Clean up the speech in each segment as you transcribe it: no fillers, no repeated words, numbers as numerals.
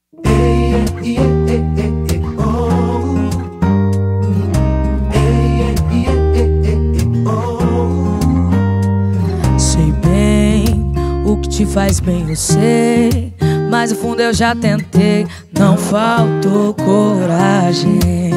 Sei bem o que te faz bem, eu sei, mas no fundo eu já tentei, não faltou coragem.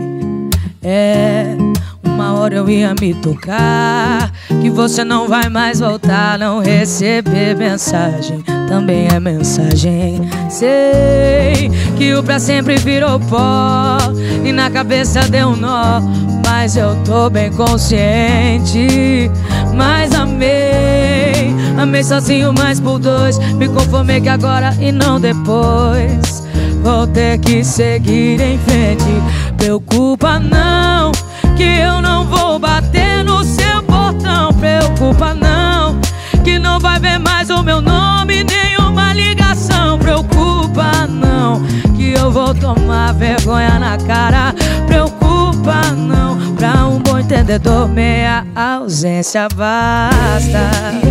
Uma hora eu ia me tocar que você não vai mais voltar. Não receber mensagem também é mensagem. Sei que o pra sempre virou pó e na cabeça deu um nó, mas eu tô bem consciente. Mas amei sozinho, mais por dois. Me conformei que agora e não depois. Vou ter que seguir em frente. Preocupa não, que eu não vou bater no seu portão. Preocupa não, que não vai ver mais o meu nome, nenhuma ligação. Preocupa não, que eu vou tomar vergonha na cara. Preocupa não, pra um bom entendedor meia ausência basta.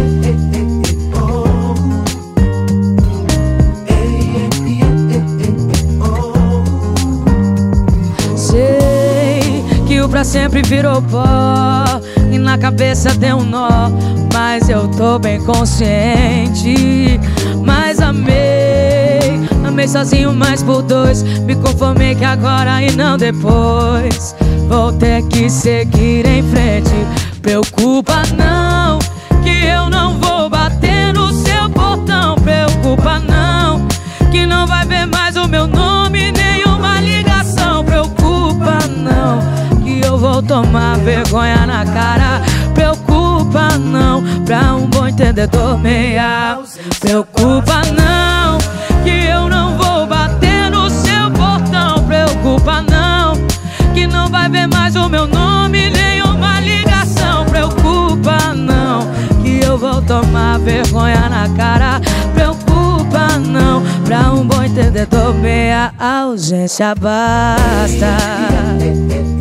Pra sempre virou pó e na cabeça deu um nó, mas eu tô bem consciente. Mas amei sozinho, mais por dois. Me conformei que agora e não depois. Vou ter que seguir em frente. Preocupa não, que eu não vou bater no seu portão. Preocupa não, que não vai ver mais o meu nome, nenhuma ligação. Preocupa não, eu vou tomar vergonha na cara. Preocupa não, pra um bom entendedor meia. Preocupa não, que eu não vou bater no seu portão. Preocupa não, que não vai ver mais o meu nome, nenhuma ligação. Preocupa não, que eu vou tomar vergonha na cara. Preocupa não, pra um bom entendedor meia ausência basta.